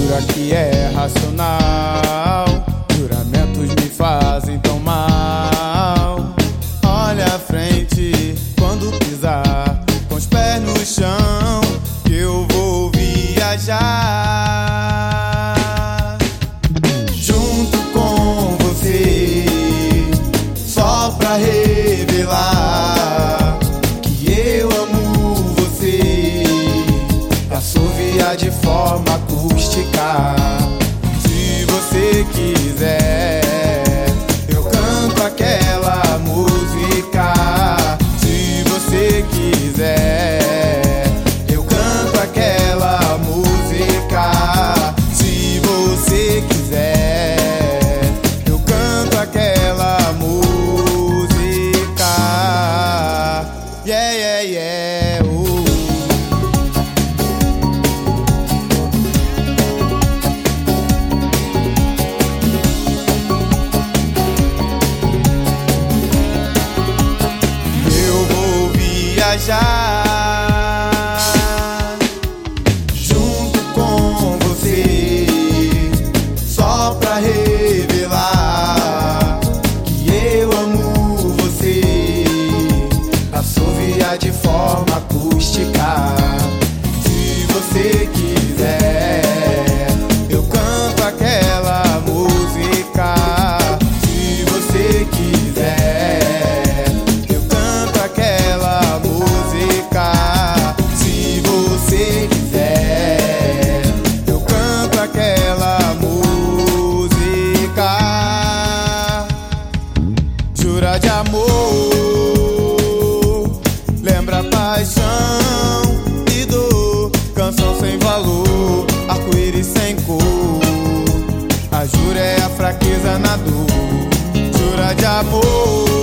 jura que é racional, juramentos me fazem tão mal. Olha à frente quando pisar, com os pés no chão, que eu vou viajar junto com você, só pra revelar que eu amo você. Assoviar de forma acústica, se você quiser, eu canto aquela música. Se você quiser, eu canto aquela música. Se você quiser, eu canto aquela música. Yeah, yeah, yeah. Viajar junto com você, só pra revelar que eu amo você. Assoviar de forma acústica, se você quiser, eu canto aquela música. Se você quiser, eu canto aquela música. Se você quiser, eu canto aquela música. Jura de amor, lembra a paixão e dor, canção sem valor, arco-íris sem cor. A jura é a fraqueza na dor. Jura de amor,